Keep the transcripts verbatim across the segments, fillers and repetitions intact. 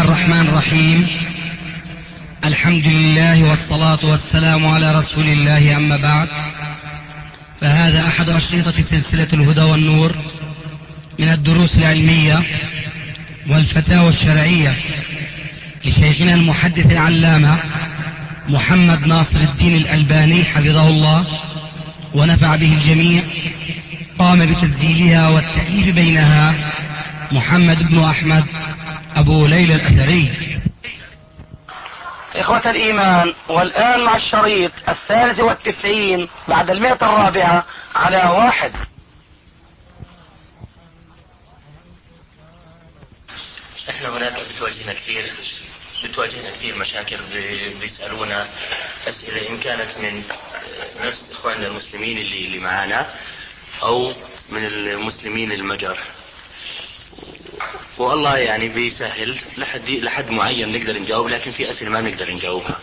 الرحمن الرحيم. الحمد لله والصلاة والسلام على رسول الله، أما بعد، فهذا أحد أشرطة سلسلة الهدى والنور من الدروس العلمية والفتاوى الشرعية لشيخنا المحدث العلامة محمد ناصر الدين الألباني حفظه الله ونفع به الجميع. قام بتسجيلها والتأليف بينها محمد بن أحمد أبو ليلى الأثري. إخوة الإيمان، والآن مع الشريط الثالث والتسعين بعد المئة الرابعة على واحد. احنا هناك بتواجهنا كثير بتواجهنا كثير مشاكل، بيسألونا أسئلة إن كانت من نفس إخواننا المسلمين اللي اللي معانا أو من المسلمين المجر، والله يعني بيسهل لحد لحد معين نقدر نجاوب، لكن في أسئلة ما نقدر نجاوبها.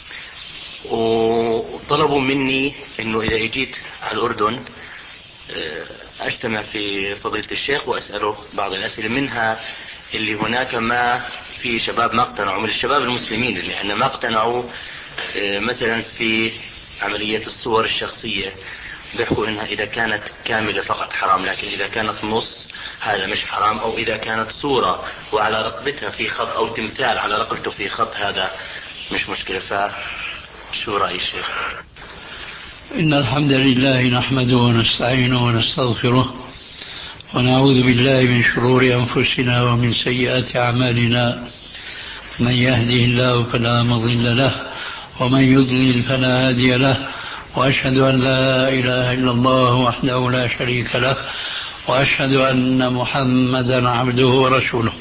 وطلبوا مني إنه إذا جيت على الأردن أجتمع في فضيلة الشيخ وأسأله بعض الأسئلة، منها اللي هناك ما في شباب ما اقتنعوا من الشباب المسلمين اللي احنا ما اقتنعوا مثلا في عملية الصور الشخصية، بيحكوا انها اذا كانت كاملة فقط حرام، لكن اذا كانت نص هذا مش حرام، او اذا كانت صورة وعلى رقبتها في خط او تمثال على رقبته في خط هذا مش مشكلة. فشو رأي الشيخ؟ إن الحمد لله نحمده ونستعينه ونستغفره ونعوذ بالله من شرور أنفسنا ومن سيئات أعمالنا. من يهده الله فلا مضل له ومن يضلل فلا هادي له، وأشهد أن لا إله إلا الله وحده لا شريك له، وأشهد أن محمدا عبده ورسوله.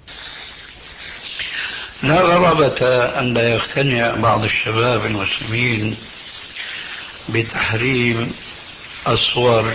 لا غرابة أن لا يقتنع بعض الشباب المسلمين بتحريم الصور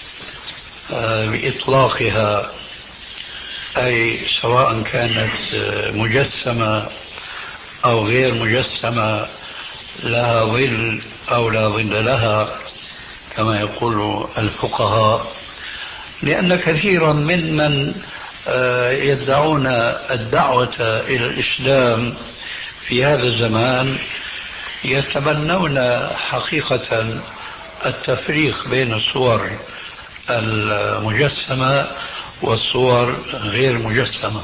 بإطلاقها، أي سواء كانت مجسمة أو غير مجسمة، لها ظل أو لا ظل لها كما يقول الفقهاء، لأن كثيرا ممن يدعون الدعوة إلى الإسلام في هذا الزمان يتبنون حقيقة التفريق بين الصور المجسمة والصور غير مجسمة،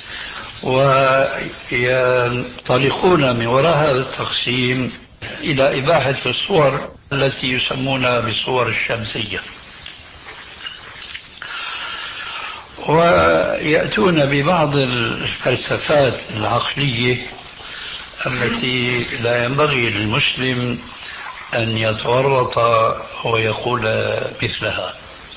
وينطلقون من وراء هذا التقسيم إلى إباحة الصور التي يسمونها بالصور الشمسية، ويأتون ببعض الفلسفات العقلية التي لا ينبغي للمسلم أن يتورط ويقول مثلها.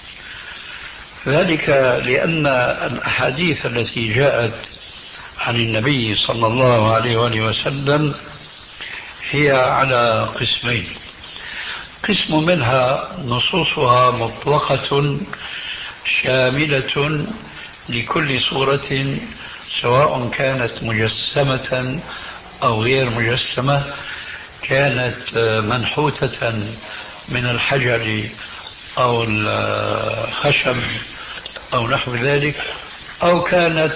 ذلك لأن الأحاديث التي جاءت عن النبي صلى الله عليه وآله وسلم هي على قسمين: قسم منها نصوصها مطلقة شاملة لكل صورة سواء كانت مجسمة أو غير مجسمة، كانت منحوتة من الحجر أو الخشب أو نحو ذلك، أو كانت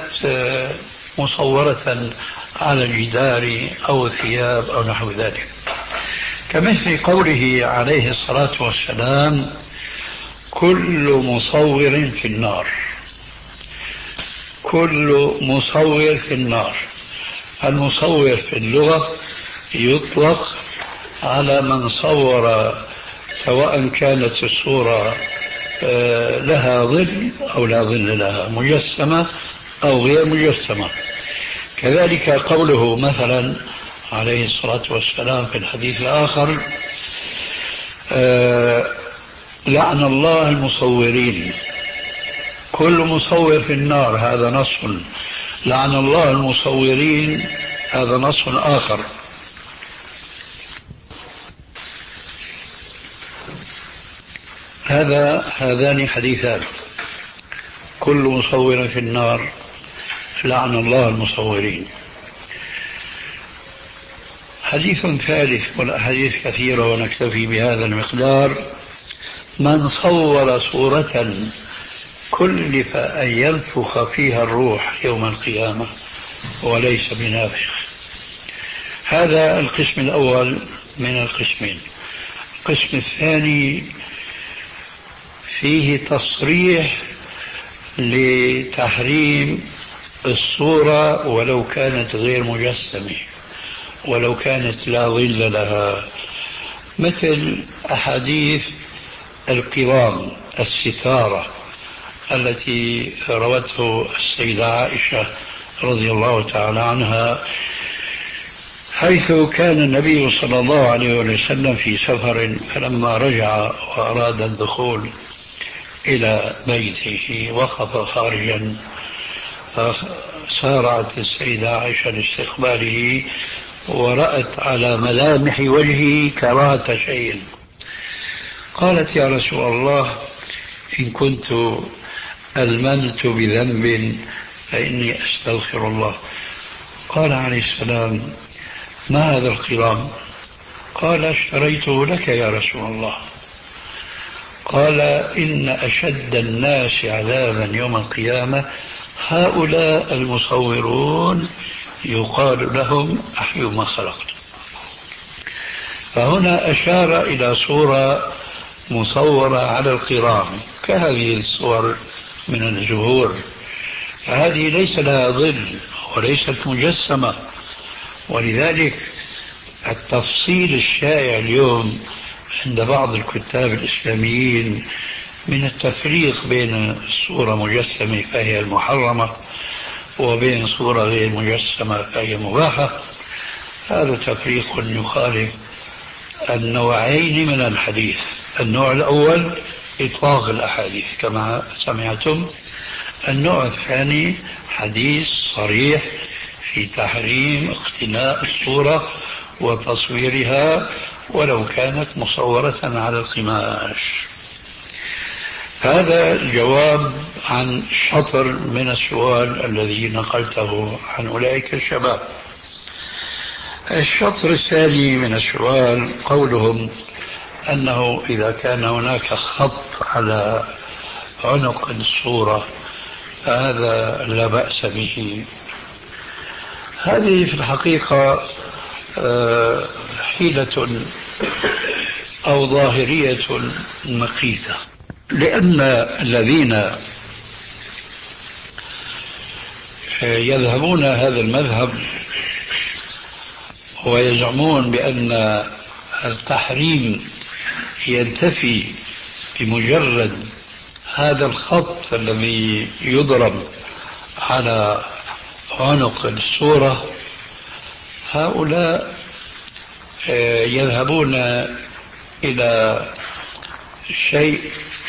مصورة على الجدار أو الثياب أو نحو ذلك، كمثل قوله عليه الصلاة والسلام: كل مصور في النار. كل مصور في النار. المصور في اللغة يطلق على من صور سواء كانت الصورة لها ظل أو لا ظل لها، مجسمة أو غير مجسمة. كذلك قوله مثلا عليه الصلاة والسلام في الحديث الآخر: لعن الله المصورين. كل مصور في النار، هذا نص. لعن الله المصورين، هذا نص آخر. هذا هذان حديثان: كل مصور في النار، لعن الله المصورين. حديث ثالث، والأحاديث كثيرة ونكتفي بهذا المقدار: من صور صورة كلف أن ينفخ فيها الروح يوم القيامة وليس بنافخ. هذا القسم الأول من القسمين. القسم الثاني فيه تصريح لتحريم الصورة ولو كانت غير مجسمة، ولو كانت لا ظل لها، مثل أحاديث القرام الستارة التي روته السيدة عائشة رضي الله تعالى عنها، حيث كان النبي صلى الله عليه وسلم في سفر، فلما رجع وأراد الدخول إلى بيته وقف خارجا، فسارعت السيدة عائشة لاستقباله ورأت على ملامح وجهه كراهة شيء، قالت: يا رسول الله، إن كنت ألممت بذنب فإني أستغفر الله. قال عليه السلام: ما هذا القرام؟ قال: اشتريته لك يا رسول الله. قال: إن أشد الناس عذابا يوم القيامة هؤلاء المصورون يقال لهم أحيوا ما خلقت. فهنا أشار إلى صورة مصورة على القرام كهذه الصور من الزهور، فهذه ليس لها ظل وليست مجسمة. ولذلك التفصيل الشائع اليوم عند بعض الكتاب الإسلاميين من التفريق بين الصورة مجسمة فهي المحرمة وبين صورة غير مجسمة فهي مباحة، هذا تفريق يخالف النوعين من الحديث. النوع الأول إطلاق الأحاديث كما سمعتم، النوع الثاني حديث صريح في تحريم اقتناء الصورة وتصويرها ولو كانت مصورة على القماش. هذا الجواب عن شطر من السؤال الذي نقلته عن أولئك الشباب. الشطر الثاني من السؤال قولهم أنه إذا كان هناك خط على عنق الصورة فهذا لا بأس به. هذه في الحقيقة حيلة أو ظاهرية مقيتة، لأن الذين يذهبون هذا المذهب ويزعمون بأن التحريم ينتفي بمجرد هذا الخط الذي يضرب على عنق الصورة، هؤلاء يذهبون إلى شيء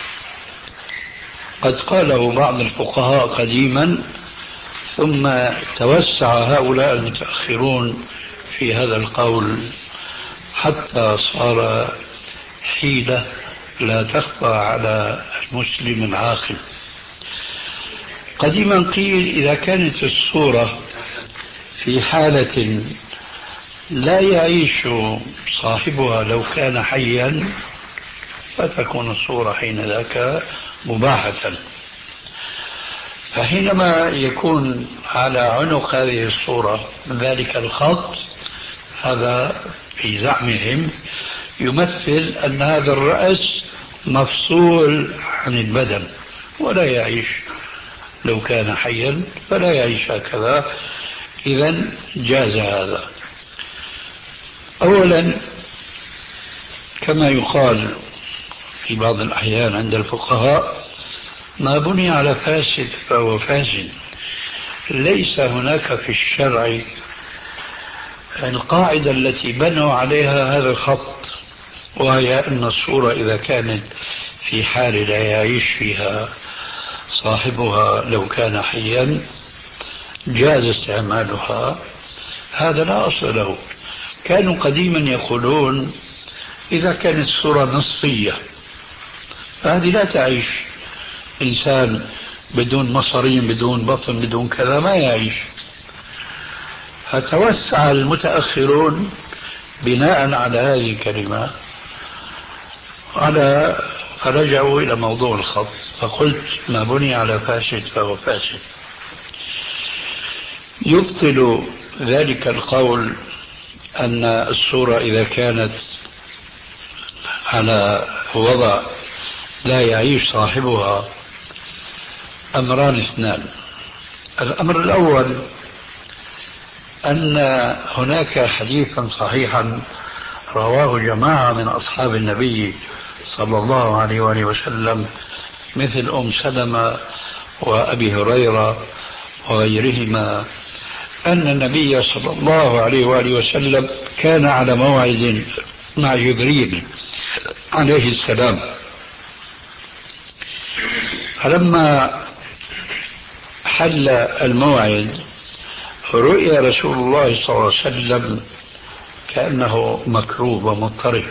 قد قاله بعض الفقهاء قديما، ثم توسع هؤلاء المتأخرون في هذا القول حتى صار حيلة لا تخفى على المسلم العاقل. قديما قيل إذا كانت الصورة في حالة لا يعيش صاحبها لو كان حيا فتكون الصورة حين ذاك مباحة، فحينما يكون على عنق هذه الصورة ذلك الخط، هذا في زعمهم يمثل أن هذا الرأس مفصول عن البدن ولا يعيش لو كان حيا، فلا يعيش هكذا. إذن جاز هذا. أولا كما يقال في بعض الأحيان عند الفقهاء: ما بني على فاسد فهو فاسد. ليس هناك في الشرع القاعدة التي بنوا عليها هذا الخط، وهي أن الصورة إذا كانت في حال لا يعيش فيها صاحبها لو كان حيا جاز استعمالها. هذا لا أصل له. كانوا قديما يقولون إذا كانت الصورة نصفية فهذه لا تعيش. إنسان بدون مصرين بدون بطن بدون كذا ما يعيش. فتوسع المتأخرون بناء على هذه الكلمة على فرجعوا إلى موضوع الخط، فقلت ما بني على فاسد فهو فاسد. يبطل ذلك القول أن الصورة إذا كانت على وضع لا يعيش صاحبها أمران اثنان. الأمر الأول أن هناك حديثا صحيحا رواه جماعة من أصحاب النبي صلى الله عليه وآله وسلم مثل أم سلمة وأبي هريرة وغيرهما أن النبي صلى الله عليه وآله وسلم كان على موعد مع جبريل عليه السلام، فلما حل الموعد رؤيا رسول الله صلى الله عليه وسلم كأنه مكروب ومضطرب،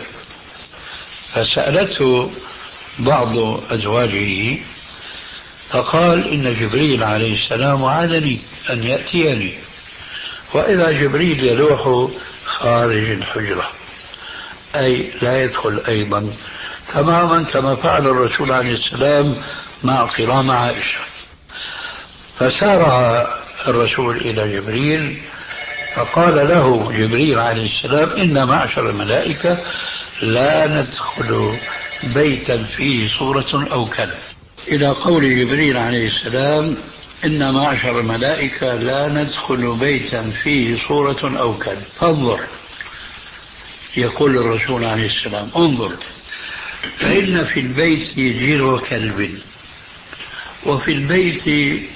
فسألته بعض أزواجه فقال إن جبريل عليه السلام وعدني أن يأتيني، وإذا جبريل يلوح خارج الحجرة أي لا يدخل أيضا، تماما كما فعل الرسول عليه السلام مع قرام عائشة. فسارع الرسول إلى جبريل فقال له جبريل عليه السلام إن معشر الملائكة لا ندخل بيتا فيه صورة أو كلب، إلى قول جبريل عليه السلام إن معشر الملائكة لا ندخل بيتا فيه صورة أو كلب. فانظر، يقول الرسول عليه السلام انظر، فإن في البيت جرو كلب وفي البيت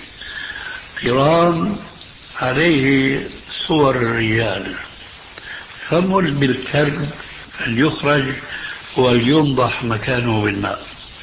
قرام عليه صور الرجال، فمل بالكلب فليخرج ولينضح مكانه بالماء،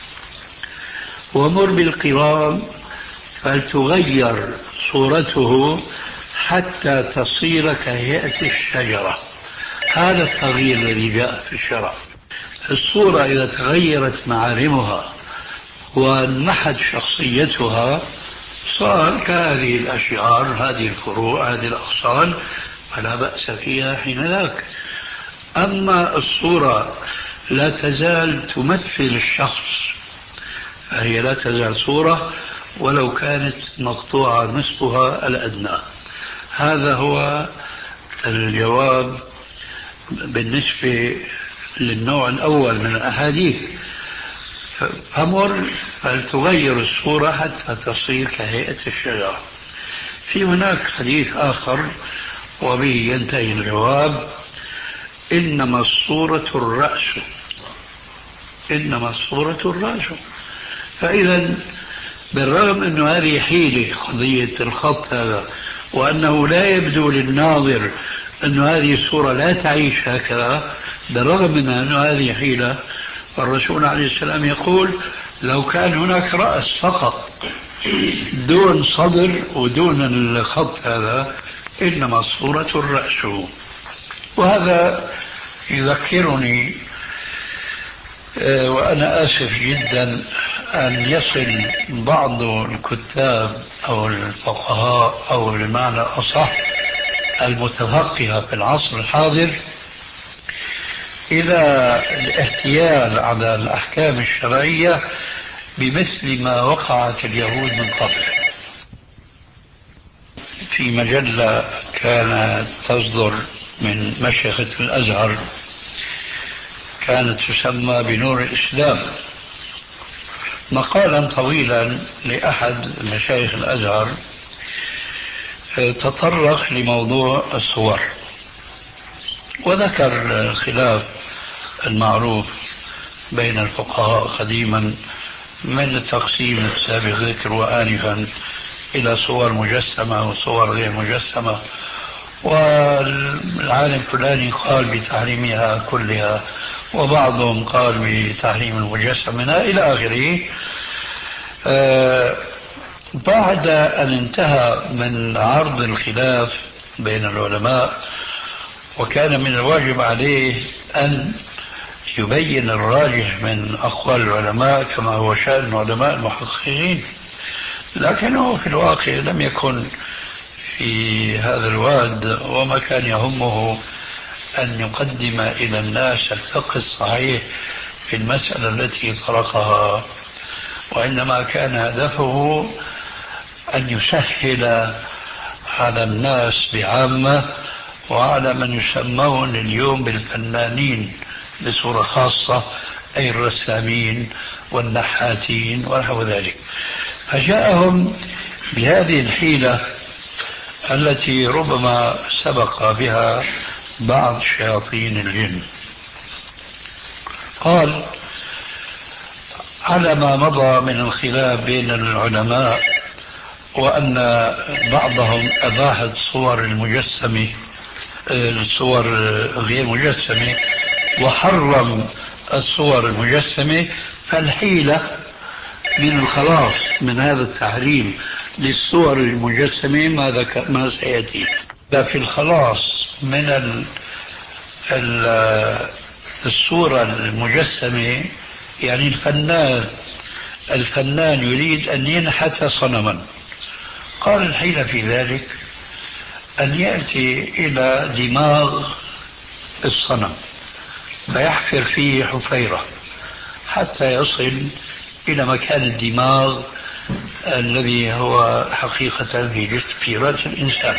ومر بالقرام فلتغير صورته حتى تصير كهيئة الشجرة. هذا التغيير الذي جاء في الشرع. الصورة إذا تغيرت معالمها وانمحت شخصيتها صار كهذه الأشعار، هذه الفروع، هذه الأغصان، فلا بأس فيها حين ذاك. أما الصورة لا تزال تمثل الشخص فهي لا تزال صورة ولو كانت مقطوعة نصفها الأدنى. هذا هو الجواب بالنسبة للنوع الأول من الأحاديث. فمر فلتغير الصورة حتى تصير كهيئة الشجرة. في هناك حديث آخر وبه ينتهي الجواب، إنما الصورة الرأس، إنما الصورة الرأس. فإذا بالرغم أن هذه حيلة قضية الخط هذا، وأنه لا يبدو للناظر أن هذه الصورة لا تعيش هكذا، بالرغم من أن هذه حيلة، والرسول عليه السلام يقول لو كان هناك رأس فقط دون صدر ودون الخط هذا إنما الصورة الرأس. وهذا يذكرني وأنا آسف جدا أن يصل بعض الكتاب أو الفقهاء أو بمعنى أصح المتفقهة في العصر الحاضر إلى الاحتيال على الأحكام الشرعية بمثل ما وقعت اليهود من قبل. في مجلة كانت تصدر من مشيخة الأزهر كانت تسمى بنور الإسلام، مقالا طويلا لأحد مشايخ الأزهر تطرق لموضوع الصور وذكر الخلاف المعروف بين الفقهاء قديما من التقسيم السابق ذكر آنفا إلى صور مجسمة وصور غير مجسمة، والعالم الفلاني قال بتحريمها كلها وبعضهم قال بتحريم المجسم منها إلى آخره. آه بعد أن انتهى من عرض الخلاف بين العلماء وكان من الواجب عليه أن يبين الراجح من أقوال العلماء كما هو شأن علماء المحققين، لكنه في الواقع لم يكن في هذا الواد، وما كان يهمه أن يقدم إلى الناس الفقه الصحيح في المسألة التي طرقها، وإنما كان هدفه أن يسهل على الناس بعامة وعلى من يسمون اليوم بالفنانين بصورة خاصة، أي الرسامين والنحاتين ونحو ذلك. فجاءهم بهذه الحيلة التي ربما سبق بها بعض شياطين الجن. قال: على ما مضى من الخلاف بين العلماء وأن بعضهم أباح الصور المجسمة، الصور غير مجسمة، وحرم الصور المجسمة، فالحيلة من الخلاص من هذا التحريم للصور المجسمة ما ذكر ما سيأتي. في الخلاص من ال ال الصورة المجسمة، يعني الفنان الفنان يريد أن ينحت صنما، قال الحيلة في ذلك أن يأتي إلى دماغ الصنم فيحفر فيه حفيرة حتى يصل إلى مكان الدماغ الذي هو حقيقة في جسم في رأس الإنسان،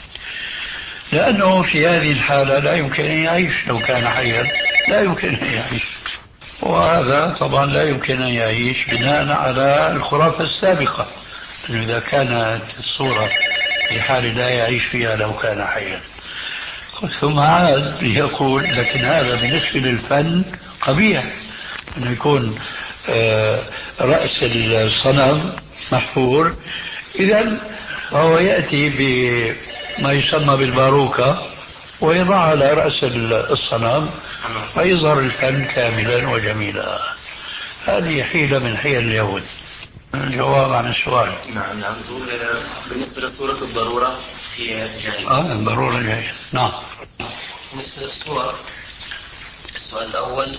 لأنه في هذه الحالة لا يمكن أن يعيش. لو كان حيا لا يمكن أن يعيش، وهذا طبعا لا يمكن أن يعيش بناء على الخرافة السابقة، أنه إذا كانت الصورة في حال لا يعيش فيها لو كان حيا. ثم عاد يقول: لكن هذا بالنسبة للفن قبيح، أنه يكون رأس الصنم محفور. إذن فهو يأتي بما يسمى بالباروكة ويضع على رأس الصنم فيظهر الفن كاملا وجميلا. هذه حيلة من حيل اليهود. الجواب عن السؤال: نعم نعم. بالنسبة لصورة الضرورة هي جائزة. آه الضرورة جائزة. نعم. بالنسبة للصور، السؤال الأول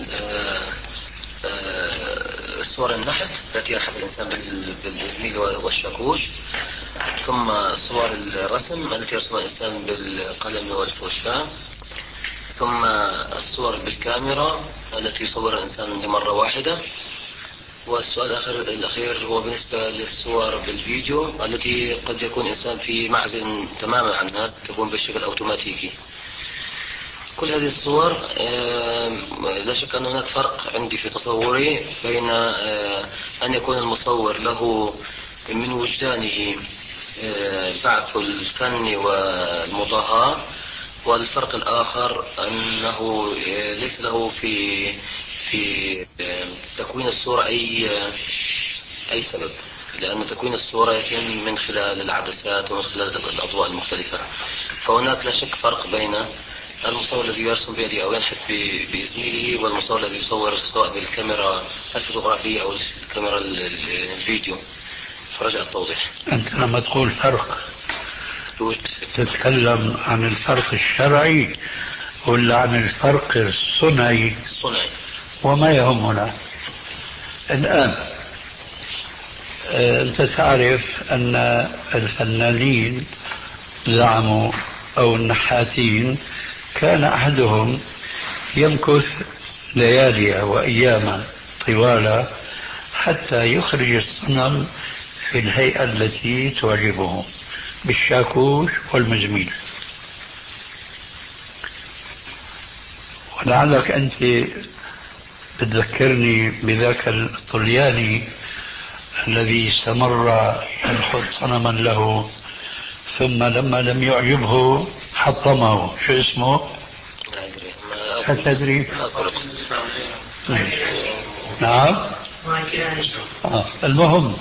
صور النحت التي ينحت الإنسان بالإزميل والشاكوش، ثم صور الرسم التي يرسم الإنسان بالقلم والفرشاة، ثم الصور بالكاميرا التي يصور الإنسان لمرة واحدة، والسؤال الأخير, الأخير هو بالنسبة للصور بالفيديو التي قد يكون الإنسان في معزل تماما عنها، تكون بشكل أوتوماتيكي. كل هذه الصور لا شك أن هناك فرق عندي في تصوري بين أن يكون المصور له من وجدانه بعث الفن والمضاهاة، والفرق الآخر أنه ليس له في في تكوين الصورة أي أي سبب، لأن تكوين الصورة يتم من خلال العدسات ومن خلال الأضواء المختلفة. فهناك لا شك فرق بين المصور الذي يرسم بيده أو ينحت بإزميله والمصور الذي يصور سواء بالكاميرا الفوتوغرافية أو الكاميرا الفيديو. فرجاء التوضيح. أنت لما تقول فرق تتكلم عن الفرق الشرعي ولا عن الفرق الصنعي؟ الصنعي. وما يهمنا الآن، أنت تعرف أن الفنانين زعموا أو النحاتين كان أحدهم يمكث ليالي وأياما طوالة حتى يخرج الصنم في الهيئة التي تعجبه بالشاكوش والمزميل. ولعلك أنت بتذكرني بذاك الطلياني الذي استمر ينحت صنما له، ثم لما لم يعجبه حطمه. شو اسمه؟ لا تدري؟ نعم. آه. المهم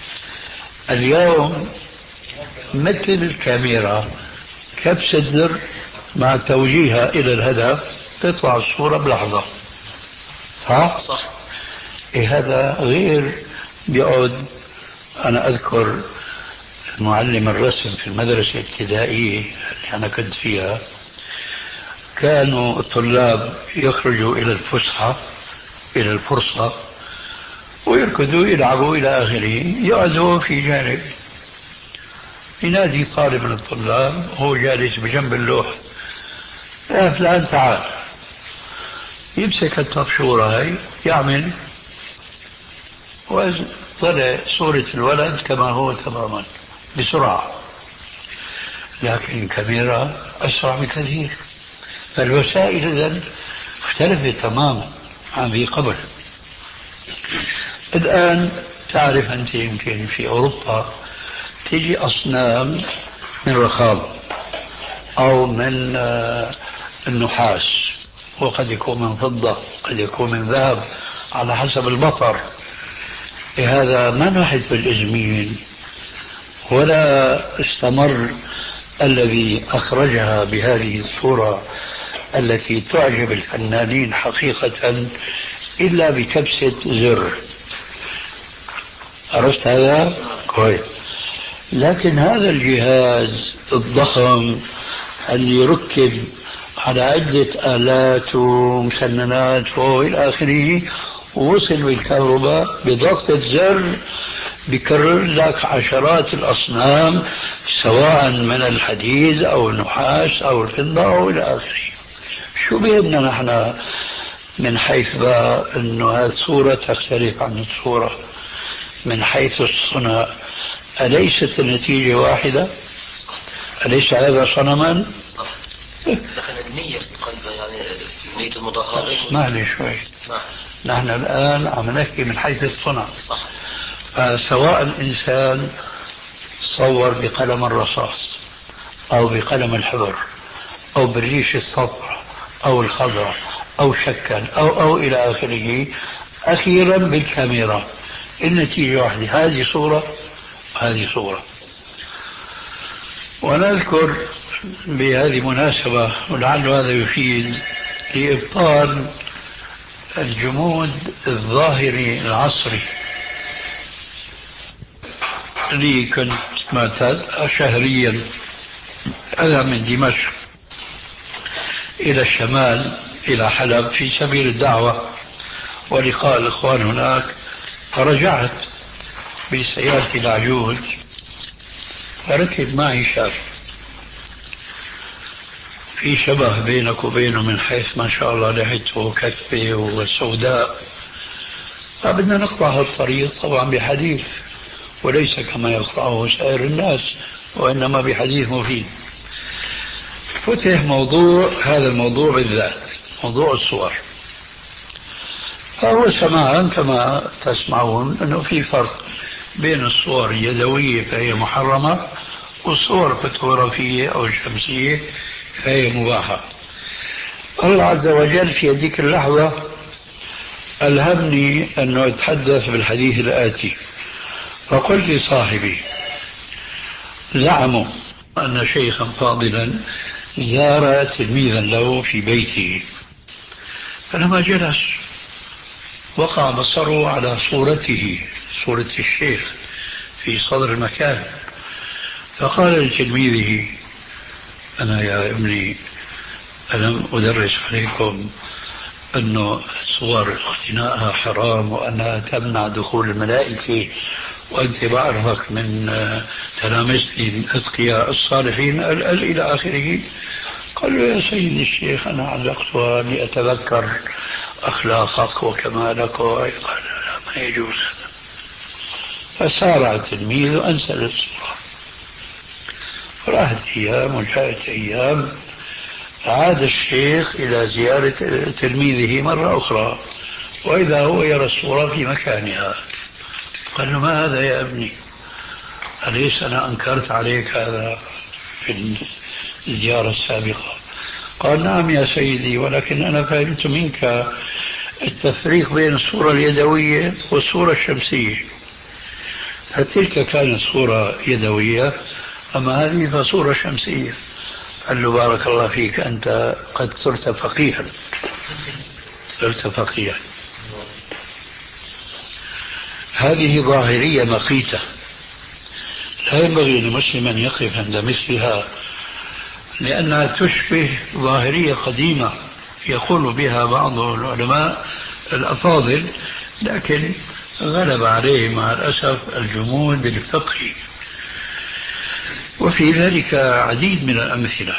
اليوم مثل الكاميرا كبسة زر مع توجيهها إلى الهدف تطلع الصورة بلحظة. صح؟ صح. إيه هذا غير بيقعد. أنا أذكر معلم الرسم في المدرسة الابتدائية اللي أنا كنت فيها، كانوا الطلاب يخرجوا إلى الفسحة إلى الفرصة ويركضوا يلعبوا إلى آخره، يقعدوا في جانب، ينادي طالب من الطلاب وهو جالس بجنب اللوح: يا فلان تعال. يمسك الطفشورة هاي يعمل، وطلع صورة الولد كما هو تماما بسرعة. لكن كاميرا أسرع بكثير. فالوسائل إذن اختلفت تماما عن ذي قبل. الآن تعرف أنت يمكن في أوروبا تجي أصنام من رخام أو من النحاس، وقد يكون من فضة، قد يكون من ذهب، على حسب المطر. هذا ما نحت في الإزميل ولا استمر الذي أخرجها بهذه الصورة التي تعجب الفنانين حقيقة إلا بكبسة زر. عرفت هذا؟ كويس. لكن هذا الجهاز الضخم اللي يركب على عدة آلات ومسننات وإلى آخره، ووصل بالكهرباء بضغطة زر بكرر لك عشرات الأصنام، سواء من الحديد أو النحاس أو الفضة أو إلى آخره. شو بيهمنا نحن من حيث بقى أنه هذه الصورة تختلف عن الصورة من حيث الصنع؟ أليست النتيجة واحدة؟ أليس هذا صنما؟ صح. لكن النية في القلب، يعني نية المظاهرة. اسمع لي شوي. نحن الآن عم نحكي من حيث الصنع. صح. فسواء الإنسان صور بقلم الرصاص أو بقلم الحبر أو بالريش الصفراء أو الخضراء أو شكل أو أو إلى آخره، أخيرا بالكاميرا النتيجة واحدة، هذه صورة هذه صورة. ونذكر بهذه المناسبة، ولعل هذا يفيد لإبطال الجمود الظاهري العصري. لي كنت معتاد شهريا أذهب من دمشق إلى الشمال إلى حلب في سبيل الدعوة ولقاء الإخوان هناك، فرجعت بسيارتي العجوز، فركب معي شاب في شبه بينك وبينه من حيث ما شاء الله لحيته كثة وسوداء. فبدنا نقطع هالطريق طبعا بحديث، وليس كما يقطعه سائر الناس، وإنما بحديث مفيد. فتح موضوع، هذا الموضوع بالذات موضوع الصور. فهو سماعا كما تسمعون أنه في فرق بين الصور اليدوية فهي محرمة والصور الفوتوغرافية أو الشمسية فهي مباحة. الله عز وجل في هذيك اللحظة ألهمني أنه أتحدث بالحديث الآتي. فقلت لصاحبي: زعموا أن شيخا فاضلا زار تلميذا له في بيته، فلما جلس وقع بصره على صورته، صورة الشيخ في صدر المكان، فقال لتلميذه: أنا يا ابني ألم أدرس عليكم أنه الصور اقتناءها حرام وأنها تمنع دخول الملائكة، وأنت بعرفك من تلامذتي الأتقياء الصالحين إلى آخره. قال له: يا سيدي الشيخ أنا علقتها لأتذكر أخلاقك وكمالك. قال: لا، ما يجوز هذا. فسارع التلميذ وأنزل الصورة. راحت أيام وجاءت أيام، عاد الشيخ إلى زيارة تلميذه مرة أخرى، وإذا هو يرى الصورة في مكانها. قال له: ما هذا يا ابني؟ أليس أنا أنكرت عليك هذا في الزيارة السابقة؟ قال: نعم يا سيدي، ولكن أنا فهمت منك التفريق بين الصورة اليدوية والصورة الشمسية، فتلك كانت صورة يدوية، أما هذه فصورة شمسية. قال له: بارك الله فيك، أنت قد صرت فقيها، صرت فقيها. هذه ظاهرية مقيتة، لا ينبغي لمسلم أن يقف عند مثلها، لأنها تشبه ظاهرية قديمة يقول بها بعض العلماء الأفاضل، لكن غلب عليه مع الأسف الجمود الفقهي. وفي ذلك عديد من الأمثلة.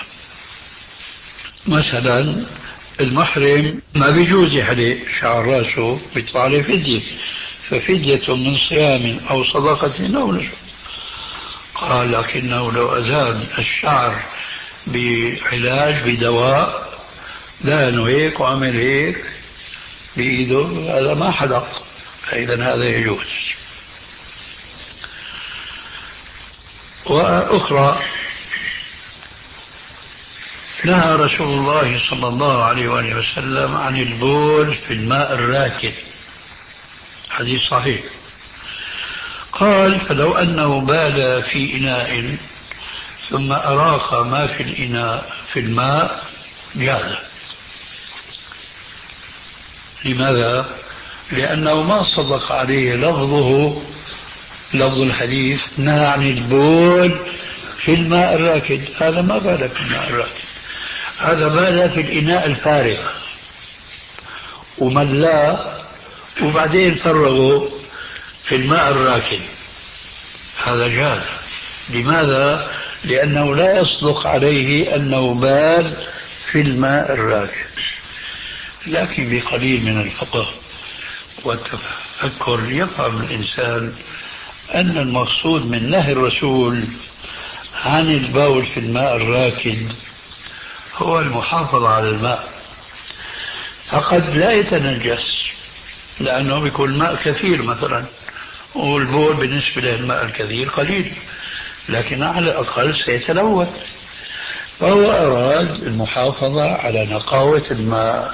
مثلا المحرم ما بيجوز يحلق شعر راسه، بيطلع عليه فدية، ففدية من صيام أو صدقة أو نسك. قال لكنه لو أزال الشعر بعلاج بدواء دهنه هيك وعمل هيك بإيده هذا ما حلق، فإذا هذا يجوز. وأخرى نهى رسول الله صلى الله عليه وآله وسلم عن البول في الماء الراكد، حديث صحيح. قال فلو أنه بال في إناء ثم أراق ما في الإناء في الماء جاز. لماذا؟ لأنه ما صدق عليه لفظه، لفظ الحديث نهى عن البول في الماء الراكد، هذا ما بال في الماء الراكد، هذا بال في الإناء الفارغ وملاه وبعدين فرغه في الماء الراكد، هذا جاز. لماذا؟ لأنه لا يصدق عليه أنه بال في الماء الراكد. لكن بقليل من الفقه والتفكر يفهم الإنسان أن المقصود من نهي الرسول عن البول في الماء الراكد هو المحافظة على الماء، فقد لا يتنجس لأنه بيكون الماء كثير مثلا، والبول بالنسبة للماء الكثير قليل، لكن على الأقل سيتلوث، فهو أراد المحافظة على نقاوة الماء.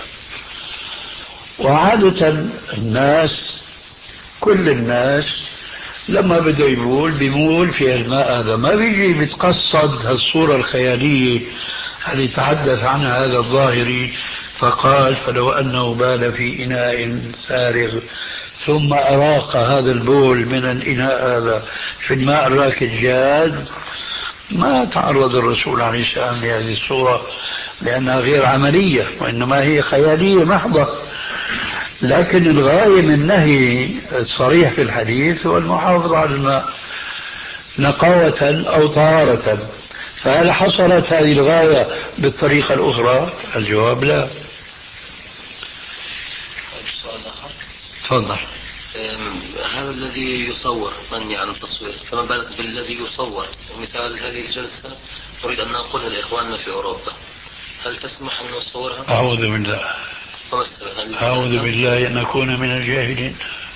وعادة الناس كل الناس لما بده يبول بيمول في الماء هذا، ما بيجي بتقصد هالصورة الخيالية اللي تحدث عنها هذا الظاهري فقال فلو أنه بال في إناء فارغ ثم أراق هذا البول من الإناء هذا في الماء الراكد جاز. ما تعرض الرسول عليه السلام لهذه الصورة لأنها غير عملية وإنما هي خيالية محضة، لكن الغاية من النهي الصريح في الحديث هو المحافظة على الماء نقاوة أو طهارة. فهل حصلت هذه الغاية بالطريقة الأخرى؟ الجواب لا. سؤال آخر. تفضل. هذا الذي يصور مني عن التصوير، فما بالك بالذي يصور؟ مثال هذه الجلسة نريد أن نقولها لإخواننا في أوروبا، هل تسمح أن نصورها؟ أعوذ بالله. أعوذ بالله أن أكون من الجاهلين.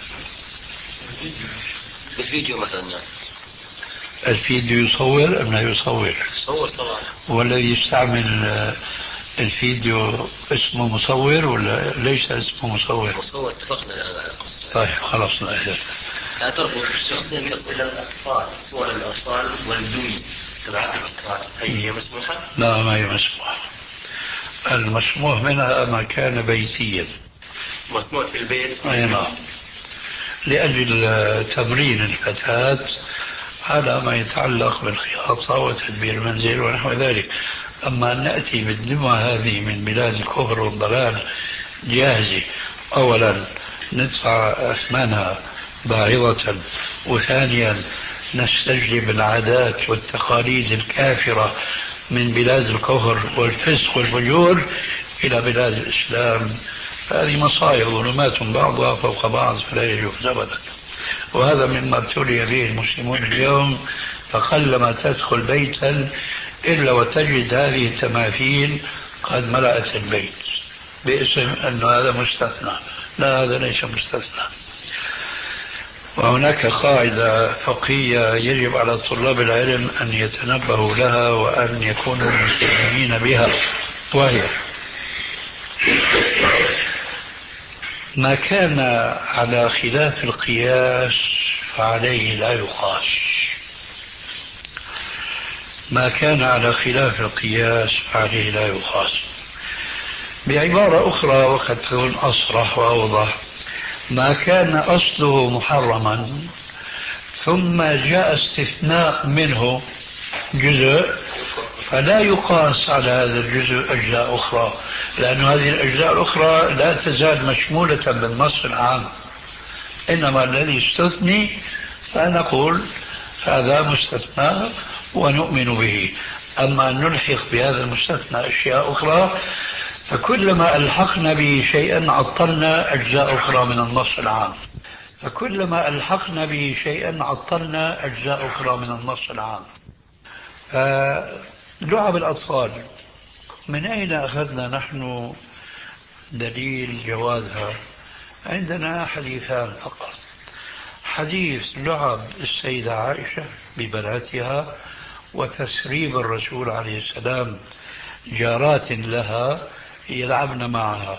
بالفيديو مثلا يعني. الفيديو يصور أم لا يصور؟ يصور طبعا. والذي يستعمل الفيديو اسمه مصور ولا ليس اسمه مصور؟ مصور، اتفقنا الآن على القصة. طيب خلاص نأجل. لا ترفض الشخصين إلى الأطفال، صور الأطفال والدمي تبعات الأطفال هي مسموحة؟ لا ما هي مسموحة. المسموح منها ما كان بيتيا، مسموح في البيت. أي نعم، لأجل تمرين الفتاة على ما يتعلق بالخياطة وتدبير المنزل ونحو ذلك. أما أن نأتي بالدمى هذه من بلاد الكفر والضلال جاهزة، أولا ندفع أثمانها باهظة، وثانيا نستجلب العادات والتقاليد الكافرة من بلاد الكفر والفسق والفجور إلى بلاد الإسلام، هذه مصائب ظلمات بعضها فوق بعض فلا يجوز أبدا. وهذا مما ابتلي به المسلمون اليوم، فقلما تدخل بيتا إلا وتجد هذه التماثيل قد ملأت البيت باسم أن هذا مستثنى. لا، هذا ليس مستثنى. وهناك قاعدة فقهية يجب على طلاب العلم أن يتنبهوا لها وأن يكونوا ملتزمين بها، وهي ما كان على خلاف القياس فعليه لا يقاس. ما كان على خلاف القياس فعليه لا يقاس. بعبارة أخرى وقد تكون أصرح وأوضح، ما كان أصله محرما ثم جاء استثناء منه جزء فلا يقاس على هذا الجزء أجزاء أخرى، لأن هذه الأجزاء الأخرى لا تزال مشمولة بالنص العام، إنما الذي استثني فنقول هذا مستثنى ونؤمن به. أما أن نلحق بهذا المستثنى أشياء أخرى فكلما ألحقنا به شيئا عطلنا أجزاء أخرى من النص العام. فكلما ألحقنا به شيئا عطلنا أجزاء أخرى من النص العام. فلعب الأطفال من أين أخذنا نحن دليل جوازها؟ عندنا حديثان فقط. حديث لعب السيدة عائشة ببناتها وتسريب الرسول عليه السلام جارات لها يلعبن معها،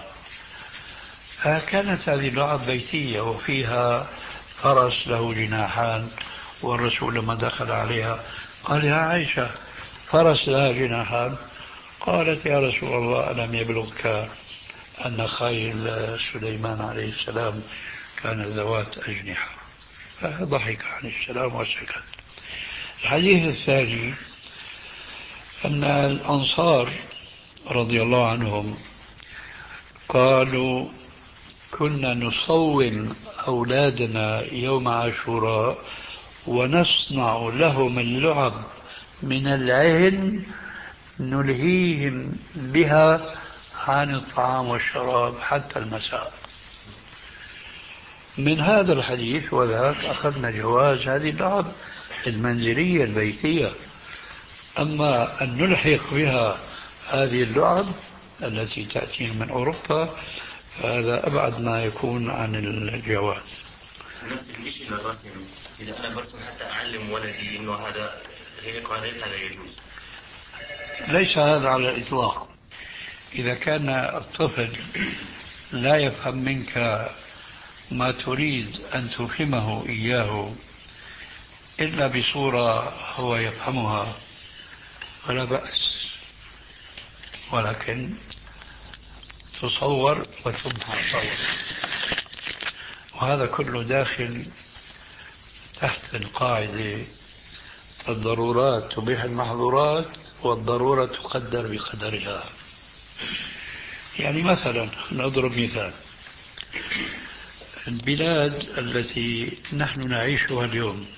فكانت هذه اللعب بيتية وفيها فرس له جناحان، والرسول لما دخل عليها قال يا عائشة فرس لها جناحان، قالت يا رسول الله ألم يبلغك أن خيل سليمان عليه السلام كان ذوات أجنحة؟ فضحك عليه السلام وسكت. الحديث الثاني أن الأنصار رضي الله عنهم قالوا كنا نصوم أولادنا يوم عاشوراء ونصنع لهم اللعب من العهن نلهيهم بها عن الطعام والشراب حتى المساء. من هذا الحديث وذاك أخذنا جواز هذه اللعب المنزلية البيتية. أما أن نلحق بها هذه اللعب التي تأتي من أوروبا فهذا أبعد ما يكون عن الجواز. نفس الشيء للرسم، إذا أنا برسم حتى أعلم ولدي إنه هذا هيك وهذا هذا يجوز؟ ليس هذا على الإطلاق. إذا كان الطفل لا يفهم منك ما تريد أن تفهمه إياه إلا بصورة هو يفهمها فلا بأس، ولكن تصور وتمحى صور. وهذا كله داخل تحت القاعدة الضرورات تبيح المحظورات والضرورة تقدر بقدرها. يعني مثلا نضرب مثال، البلاد التي نحن نعيشها اليوم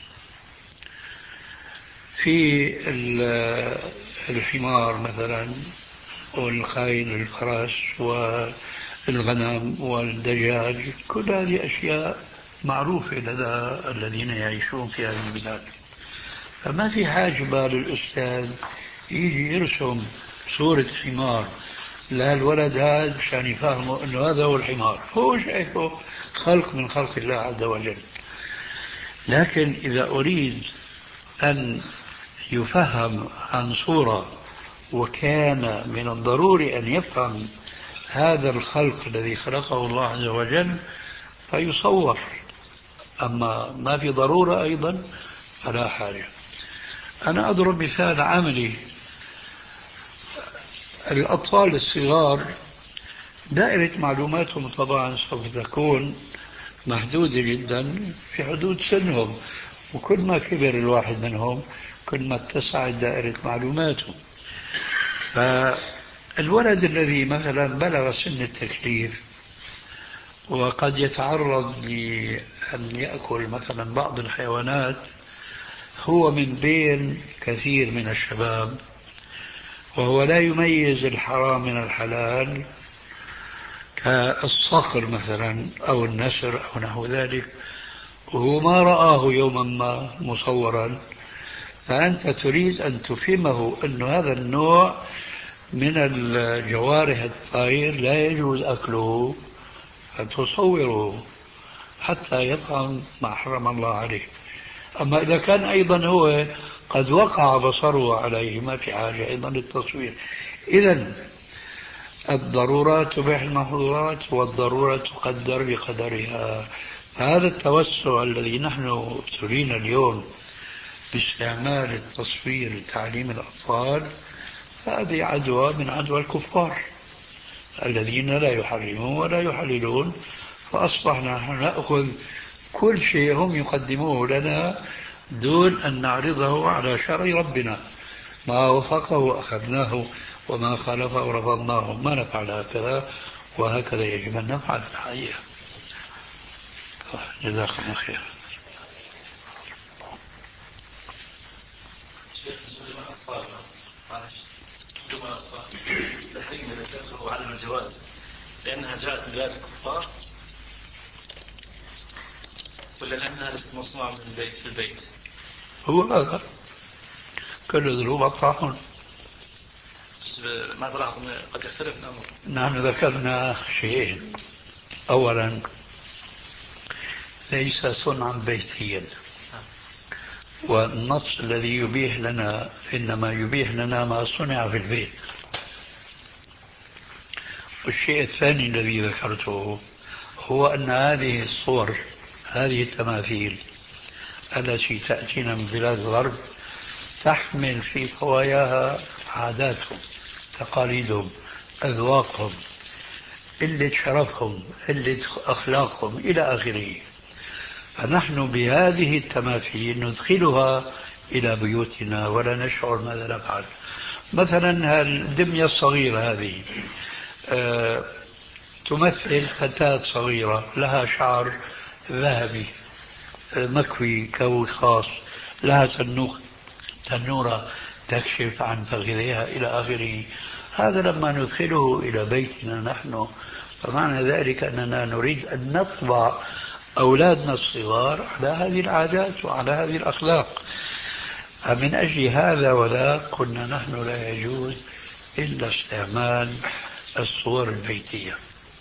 في الحمار مثلا والخيل والفرس والغنم والدجاج، كل هذه أشياء معروفة لدى الذين يعيشون في هذه البلاد. فما في حاجة للأستاذ يجي يرسم صورة حمار لا الولد هذا عشان يفهمه أنه هذا هو الحمار، هو شايفه خلق من خلق الله عز وجل. لكن إذا أريد أن يفهم عن صورة وكان من الضروري أن يفهم هذا الخلق الذي خلقه الله عز وجل فيصور، أما ما في ضرورة أيضا فلا حاجة. أنا أضرب مثال عملي. الأطفال الصغار دائرة معلوماتهم طبعا سوف تكون محدودة جدا في حدود سنهم، وكل ما كبر الواحد منهم كل ما اتسعت دائرة معلوماته. فالولد الذي مثلا بلغ سن التكليف وقد يتعرض لأن يأكل مثلا بعض الحيوانات هو من بين كثير من الشباب وهو لا يميز الحرام من الحلال كالصقر مثلا أو النسر أو نحو ذلك، وهو ما رآه يوما ما مصورا، فأنت تريد أن تفهمه أن هذا النوع من الجوارح الطائر لا يجوز أكله، فتصوره حتى يفهم ما حرم الله عليه. أما إذا كان أيضا هو قد وقع بصره عليه ما في حاجة أيضا للتصوير. إذن الضرورات تبيح المحظورات والضرورة تقدر بقدرها. هذا التوسع الذي نحن ابتلينا اليوم باستعمال التصوير لتعليم الأطفال هذه عدوى من عدوى الكفار الذين لا يحرمون ولا يحللون، فأصبحنا نحن نأخذ كل شيء هم يقدموه لنا دون أن نعرضه على شرع ربنا. ما وفقه أخذناه وما خالفه رفضناه. ما نفعل هكذا، وهكذا يجب أن نفعل في الحقيقة. جزاكم الله خير. وعدم الجواز لأنها جاءت من بلاد الكفار. ولا لأنها ليست مصنوعة من البيت في البيت؟ هو هذا كل ذنوب الطاعون. بس ما تلاحظ قد يختلف الأمر. نحن ذكرنا شيئين. أولا ليس صنعا بيتيا، والنص الذي يبيح لنا إنما يبيح لنا ما صنع في البيت. والشيء الثاني الذي ذكرته هو أن هذه الصور، هذه التماثيل التي تأتينا من بلاد الغرب تحمل في طواياها عاداتهم، تقاليدهم، أذواقهم، قلة شرفهم، قلة أخلاقهم إلى آخره. فنحن بهذه التماثيل ندخلها إلى بيوتنا ولا نشعر ماذا نفعل. مثلا الدمية الصغيرة هذه أه تمثل فتاة صغيرة لها شعر ذهبي مكوي كوي خاص، لها تنورة تكشف عن فخذها إلى آخره. هذا لما ندخله إلى بيتنا نحن فمعنى ذلك أننا نريد أن نطبع أولادنا الصغار على هذه العادات وعلى هذه الأخلاق. فمن أجل هذا ولا قلنا نحن لا يجوز إلا استعمال الصور البيتية.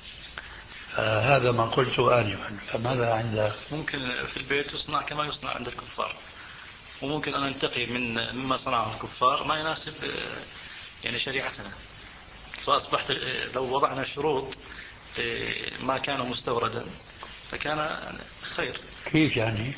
هذا ما قلته آنفا. فماذا عندك؟ ممكن في البيت يصنع كما يصنع عند الكفار، وممكن أن ننتقي من مما صنعه الكفار ما يناسب يعني شريعتنا. فأصبحت لو وضعنا شروط ما كان مستوردا فكان خير. كيف يعني؟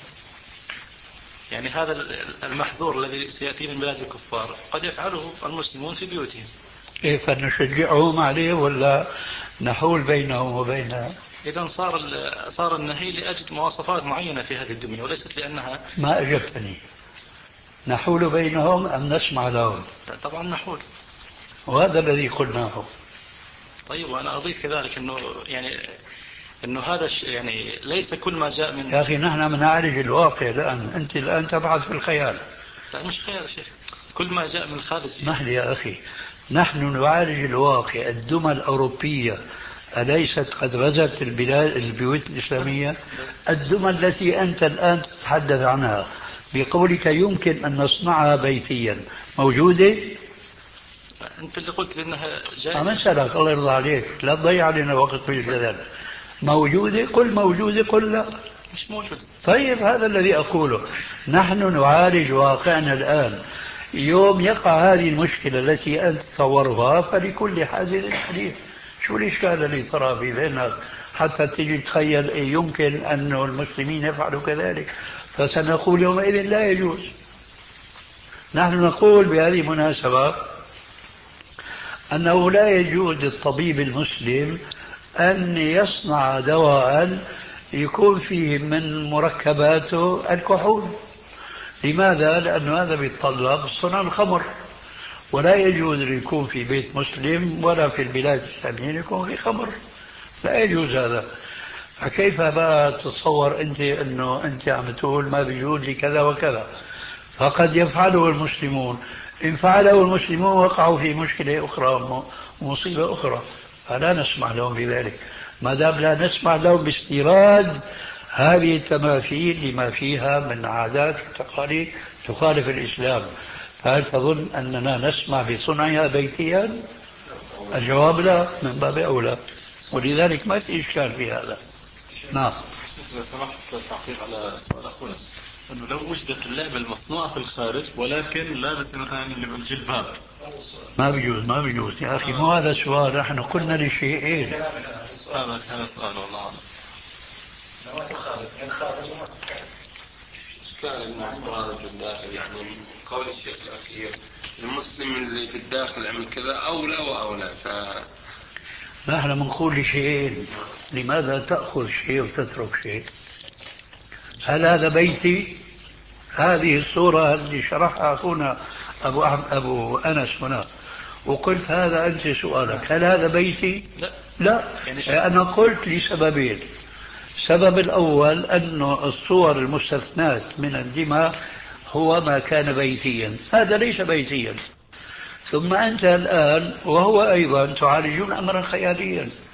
يعني هذا المحظور الذي سيأتي من بلاد الكفار قد يفعله المسلمون في بيوتهم. إيه فنشجعهم عليه ولا نحول بينهم وبينها؟ إذا صار صار النهي لأجل مواصفات معينة في هذه الدنيا وليست لأنها. ما أجبتني. نحول بينهم أم نسمع لهم؟ طبعا نحول، وهذا الذي قلناه. طيب وأنا أضيف كذلك أنه يعني أنه هذا يعني ليس كل ما جاء من. يا أخي نحن بنعالج الواقع الآن، أنت الآن تبحث في الخيال. لا مش خيال يا شيخ، كل ما جاء من الخارج. اسمح لي يا أخي، نحن نعالج الواقع. الدول الأوروبية أليست قد غزت البلاد البيوت الإسلامية؟ الدول التي أنت الآن تتحدث عنها بقولك يمكن أن نصنعها بيتيا موجودة؟ أنت اللي قلت بأنها جائزة. ما مسألك الله يرضى عليك، لا تضيع علينا وقت في الجدل. موجودة؟ قل موجودة، قل لا مش موجودة. طيب هذا الذي أقوله. نحن نعالج واقعنا الآن. يوم يقع هذه المشكلة التي أنت تصورها فلكل حادث حديث. شو الإشكال اللي ترى في ذهنك حتى تجي تخيل إيه يمكن أن المسلمين يفعلوا كذلك؟ فسنقول يومئذ لا يجوز. نحن نقول بهذه المناسبة أنه لا يجوز للطبيب المسلم أن يصنع دواء يكون فيه من مركباته الكحول. لماذا؟ لأن هذا بيتطلب صنع الخمر، ولا يجوز أن يكون في بيت مسلم ولا في البلاد الإسلامية يكون في خمر، لا يجوز هذا. فكيف بقى تتصور أنت أنه أنت عم تقول ما بيجوز لكذا وكذا؟ فقد يفعله المسلمون، إن فعله المسلمون وقعوا في مشكلة أخرى ومصيبة أخرى، فلا نسمح لهم بذلك. ما دام لا نسمح لهم باستيراد هذه التماثيل لما فيها من عادات وتقاليد تخالف الإسلام، فهل تظن أننا نسمح بصنعها بيتيا؟ الجواب لا، من باب أولى. ولذلك ما في إشكال في هذا. نعم. إذا سمحت التعقيب على سؤال أخونا، أنه لو وجدت اللعبة المصنوعة في الخارج ولكن لابس مثلا الجلباب ما بيجوز ما بيجوز يا أخي. مو هذا السؤال، نحن قلنا لشيئين. هذا هذا سؤال والله أعلم. لما تخالف إن خارج وما إشكال المخرج الداخل، يعني من قول الشيخ الأخير المسلم اللي في الداخل عمل كذا أولى وأولى. ف نحن بنقول لشيئين، لماذا تأخذ شيء وتترك شيء؟ هل هذا بيتي؟ هذه الصورة اللي شرحها أخونا أبو, أبو أنس هنا، وقلت هذا أنت سؤالك هل هذا بيتي؟ لا, لا. يعني أنا قلت لسببين. السبب الأول أن الصور المستثنات من الدماء هو ما كان بيتيا، هذا ليس بيتيا. ثم أنت الآن وهو أيضا تعالجون أمرا خياليا،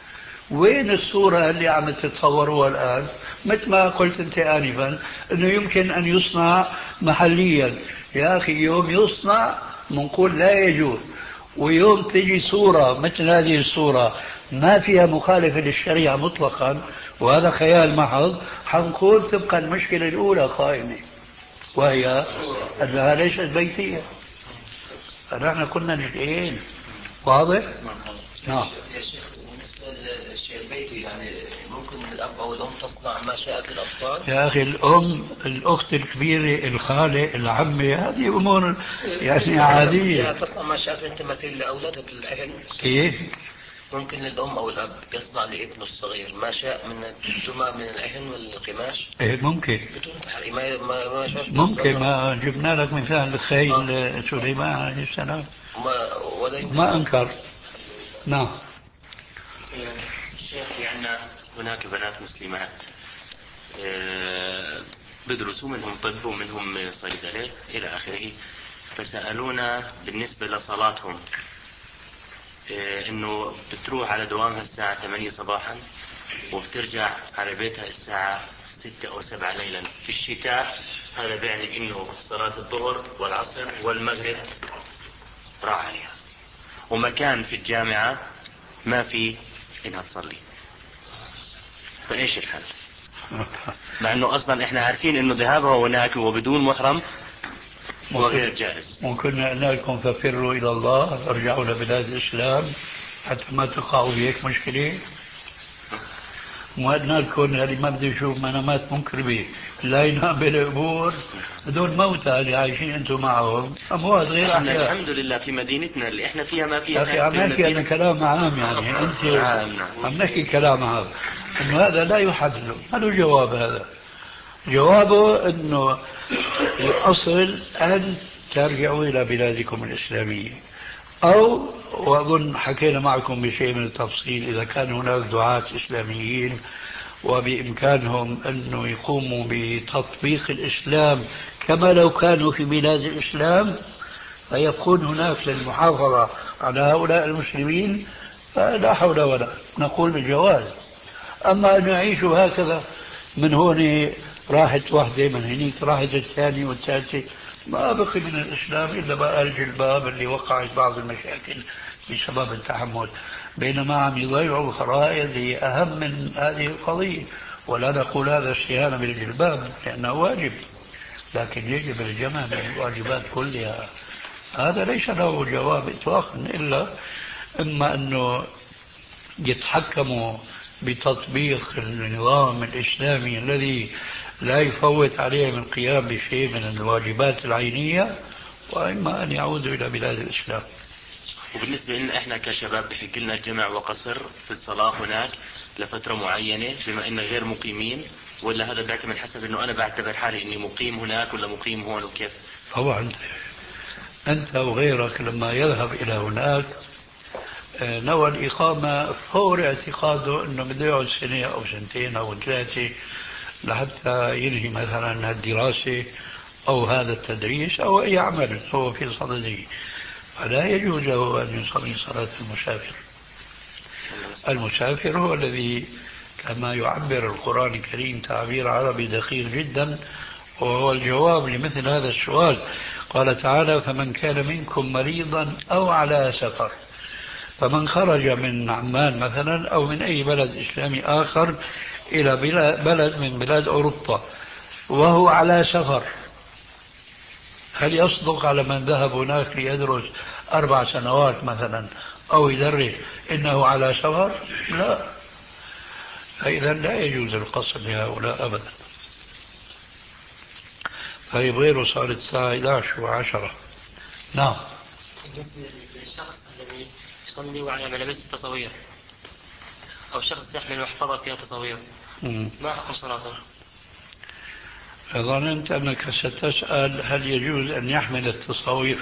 وين الصورة اللي عم تتصوروها الآن؟ مثل ما قلت أنت آنفا أنه يمكن أن يصنع محليا. يا أخي يوم يصنع منقول لا يجوز، ويوم تجي صورة مثل هذه الصورة ما فيها مخالفة للشريعة مطلقا وهذا خيال محض، حنقول تبقى المشكلة الأولى قائمة وهي أنها ليست بيتية. فنحن كنا نشئين. واضح؟ نعم. يا شيخ بالنسبة للشيء البيتي يعني ممكن الأب أو الأم تصنع ما شاءت للأطفال؟ يا أخي الأم، الأخت الكبيرة، الخالة، العمة، هذه أمور يعني عادية. يعني تصنع ما شاءت من تماثيل لأولادها بالعهن. كيف؟ ممكن الأم أو الأب يصنع لابنه الصغير ما شاء من الدمى من العهن والقماش؟ إيه ممكن. بدون تحريم ما ما ما شوش ممكن. ما جبنا لك مثال الخيل آه. سليمان عليه السلام ما ولا ما أنكر. نعم. الشيخ في عندنا هناك بنات مسلمات بدرسوا، منهم طب ومنهم صيدلة إلى آخره، فسألونا بالنسبة لصلاتهم إنه بتروح على دوامها الساعة ثمانية صباحا وبترجع على بيتها الساعة ستة أو سبعة ليلا في الشتاء. هذا بيعني إنه صلاة الظهر والعصر والمغرب راح عليها، ومكان في الجامعة ما في إنها تصلي. فإيش الحل؟ مع إنه أصلا إحنا عارفين إنه ذهابها هناك وبدون محرم وغير جائز. ممكن قلنا لكم ففروا إلى الله، ارجعوا لبلاد الإسلام حتى ما تقعوا بهيك مشكلة. وقلنا لكم اللي ما بده يشوف منامات منكربة لا ينام بالقبور، هذول موتى اللي عايشين انتم معهم اموات غير احياء. الحمد لله في مدينتنا اللي احنا فيها ما فيها. يا اخي عم نحكي عن كلام عام، يعني انت عم نحكي كلام عام انه هذا لا يحل. ما له جواب. هذا جوابه انه الاصل ان ترجعوا الى بلادكم الاسلاميه، او واظن حكينا معكم بشيء من التفصيل اذا كان هناك دعاة اسلاميين وبإمكانهم أنه يقوموا بتطبيق الإسلام كما لو كانوا في بلاد الإسلام فيبقون هناك للمحافظة على هؤلاء المسلمين، فلا حول ولا نقول بالجواز. أما أن يعيشوا هكذا من هون راحت واحدة من هنيك راحت الثانية والثالثة، ما بقي من الإسلام إلا بقى الجلباب اللي وقعت بعض المشاكل بسبب التحمل، بينما عم يضيعوا فرائض هي أهم من هذه القضية. ولا نقول هذا استهانة بالجلباب لأنه واجب، لكن يجب الجمع من الواجبات كلها. هذا ليس له جواب إطلاقا إلا إما أنه يتحكموا بتطبيق النظام الإسلامي الذي لا يفوت عليهم القيام بشيء من الواجبات العينية، وإما أن يعودوا إلى بلاد الإسلام. وبالنسبة لنا إحنا كشباب بحق لنا الجمع وقصر في الصلاة هناك لفترة معينة بما إننا غير مقيمين، ولا هذا بيعتمد حسب إنه أنا بعتبر حالي إني مقيم هناك ولا مقيم هون وكيف؟ طبعا أنت وغيرك لما يذهب إلى هناك نوى الإقامة فور اعتقاده أنه بده يقعد سنة أو سنتين أو ثلاثة لحتى ينهي مثلا الدراسة أو هذا التدريس أو أي عمل هو في صدده، فلا يجوز له أن يصلي صلاة المسافر. المسافر هو الذي كما يعبر القرآن الكريم تعبير عربي دقيق جدا، وهو الجواب لمثل هذا السؤال. قال تعالى: فمن كان منكم مريضا أو على سفر. فمن خرج من عمان مثلا أو من أي بلد إسلامي آخر إلى بلد من بلاد أوروبا وهو على سفر، هل يصدق على من ذهب هناك ليدرس أربع سنوات مثلا أو يدرس إنه على سفر؟ لا. فإذا لا يجوز القصر لهؤلاء أبدا. طيب غيره صارت الساعة إحدى عشر وعشرة. نعم. بالنسبة للشخص الذي يصلي وعلى ملابس التصوير أو شخص يحمل محفظة فيها تصوير، ما حكم صلاته؟ ظننت أنك ستسأل هل يجوز أن يحمل التصاوير،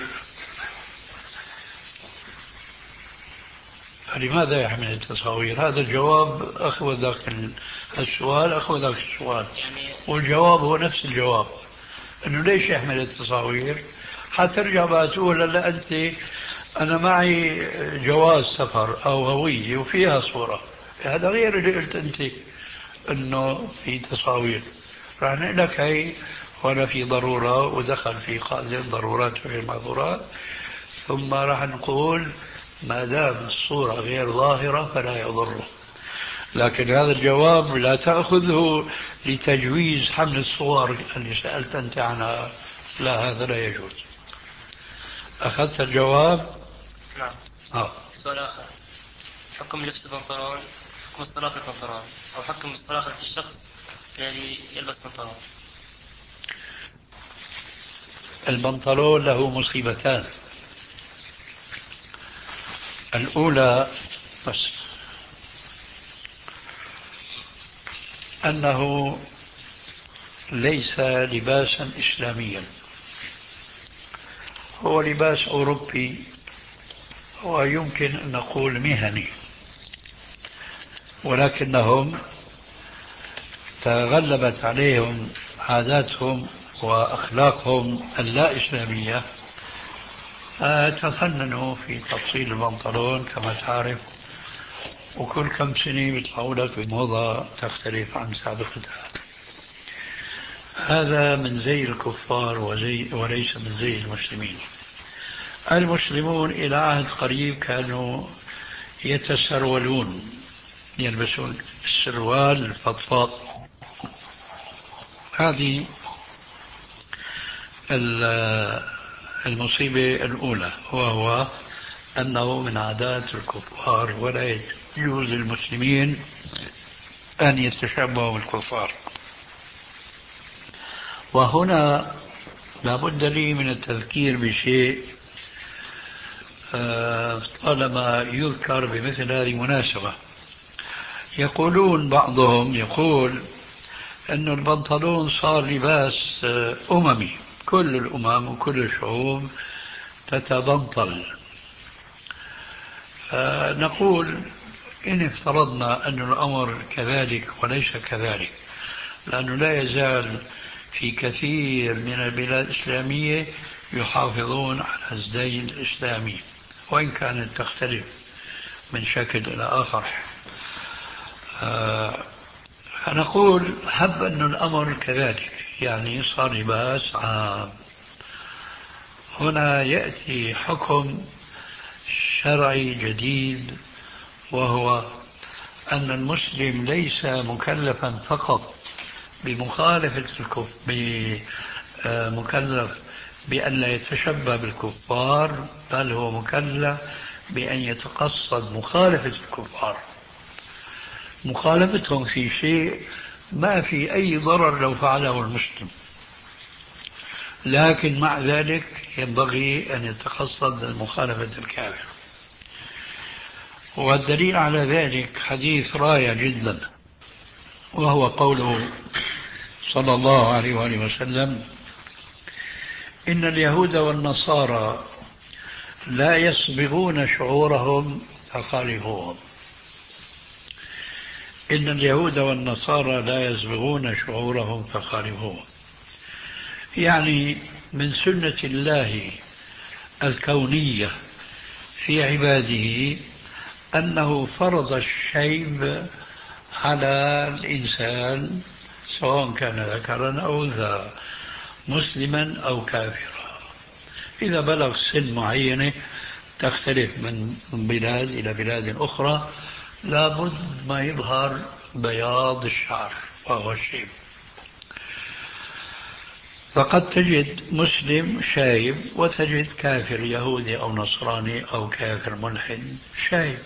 فلماذا يحمل التصاوير؟ هذا الجواب أخوة ذاك السؤال أخوة ذاك السؤال، والجواب هو نفس الجواب، أنه ليش يحمل التصاوير؟ حترجع بقى تقول لا أنت أنا معي جواز سفر أو هوية وفيها صورة، هذا غير اللي قلت أنت أنه في تصاوير. راح نقول لك هي هنا في ضرورة ودخل في قاعدة ضرورات وغير معذورات، ثم راح نقول ما دام الصورة غير ظاهرة فلا يضره. لكن هذا الجواب لا تأخذه لتجويز حمل الصور اللي سألت أنت عنها، لا، هذا لا يجوز. أخذت الجواب؟ نعم. آه. سؤال آخر، حكم لبس البنطلون، حكم الصلاة في البنطلون، أو حكم الصلاة في الشخص الذي يلبس بنطلون. البنطلون له مصيبتان. الأولى بس أنه ليس لباسا إسلاميا، هو لباس أوروبي، ويمكن أن نقول مهني، ولكنهم تغلبت عليهم عاداتهم وأخلاقهم اللا إسلامية، تفننوا في تفصيل البنطلون كما تعرف، وكل كم سنة بيطلعوا لك بموضة تختلف عن سابقتها. هذا من زي الكفار وزي وليس من زي المسلمين. المسلمون إلى عهد قريب كانوا يتسرولون، يلبسون السروال الفضفاض. هذه المصيبة الأولى، وهو أنه من عادات الكفار، ولا يجوز للمسلمين أن يتشبهوا بالكفار. وهنا لابد لي من التذكير بشيء طالما يذكر بمثل هذه المناسبة. يقولون بعضهم يقول أن البنطلون صار لباس أممي، كل الأمم وكل الشعوب تتبنطل. نقول إن افترضنا أن الأمر كذلك وليس كذلك، لأنه لا يزال في كثير من البلاد الإسلامية يحافظون على الزي الإسلامي، وإن كانت تختلف من شكل إلى آخر. فنقول هب أن الأمر كذلك، يعني صار لباس عام. هنا يأتي حكم شرعي جديد، وهو أن المسلم ليس مكلفا فقط بمخالفة الكفر، مكلف بأن لا يتشبه بالكفار، بل هو مكلف بأن يتقصد مخالفة الكفار، مخالفتهم في شيء ما في أي ضرر لو فعله المسلم، لكن مع ذلك ينبغي أن يتقصد مخالفة الكافر. والدليل على ذلك حديث رائع جدا، وهو قوله صلى الله عليه وآله وسلم: إن اليهود والنصارى لا يصبغون شعورهم فخالفوهم. إن اليهود والنصارى لا يصبغون شعورهم فخالفوهم، يعني من سنة الله الكونية في عباده أنه فرض الشيب على الإنسان سواء كان ذكرا أو أنثى، مسلما أو كافرا. إذا بلغ سن معينة تختلف من بلاد إلى بلاد أخرى، لابد ما يظهر بياض الشعر وهو الشيب. فقد تجد مسلم شايب وتجد كافر يهودي أو نصراني أو كافر ملحد شايب.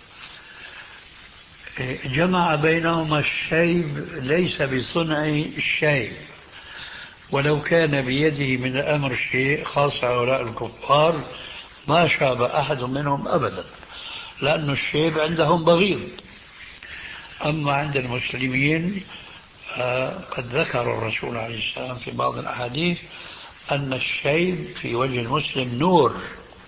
جمع بينهما الشيب ليس بصنع الشيب، ولو كان بيده من الأمر شيء، خاصة هؤلاء الكفار ما شاب أحد منهم أبدا، لأن الشيب عندهم بغيض. أما عند المسلمين قد ذكر الرسول عليه السلام في بعض الأحاديث أن الشيب في وجه المسلم نور.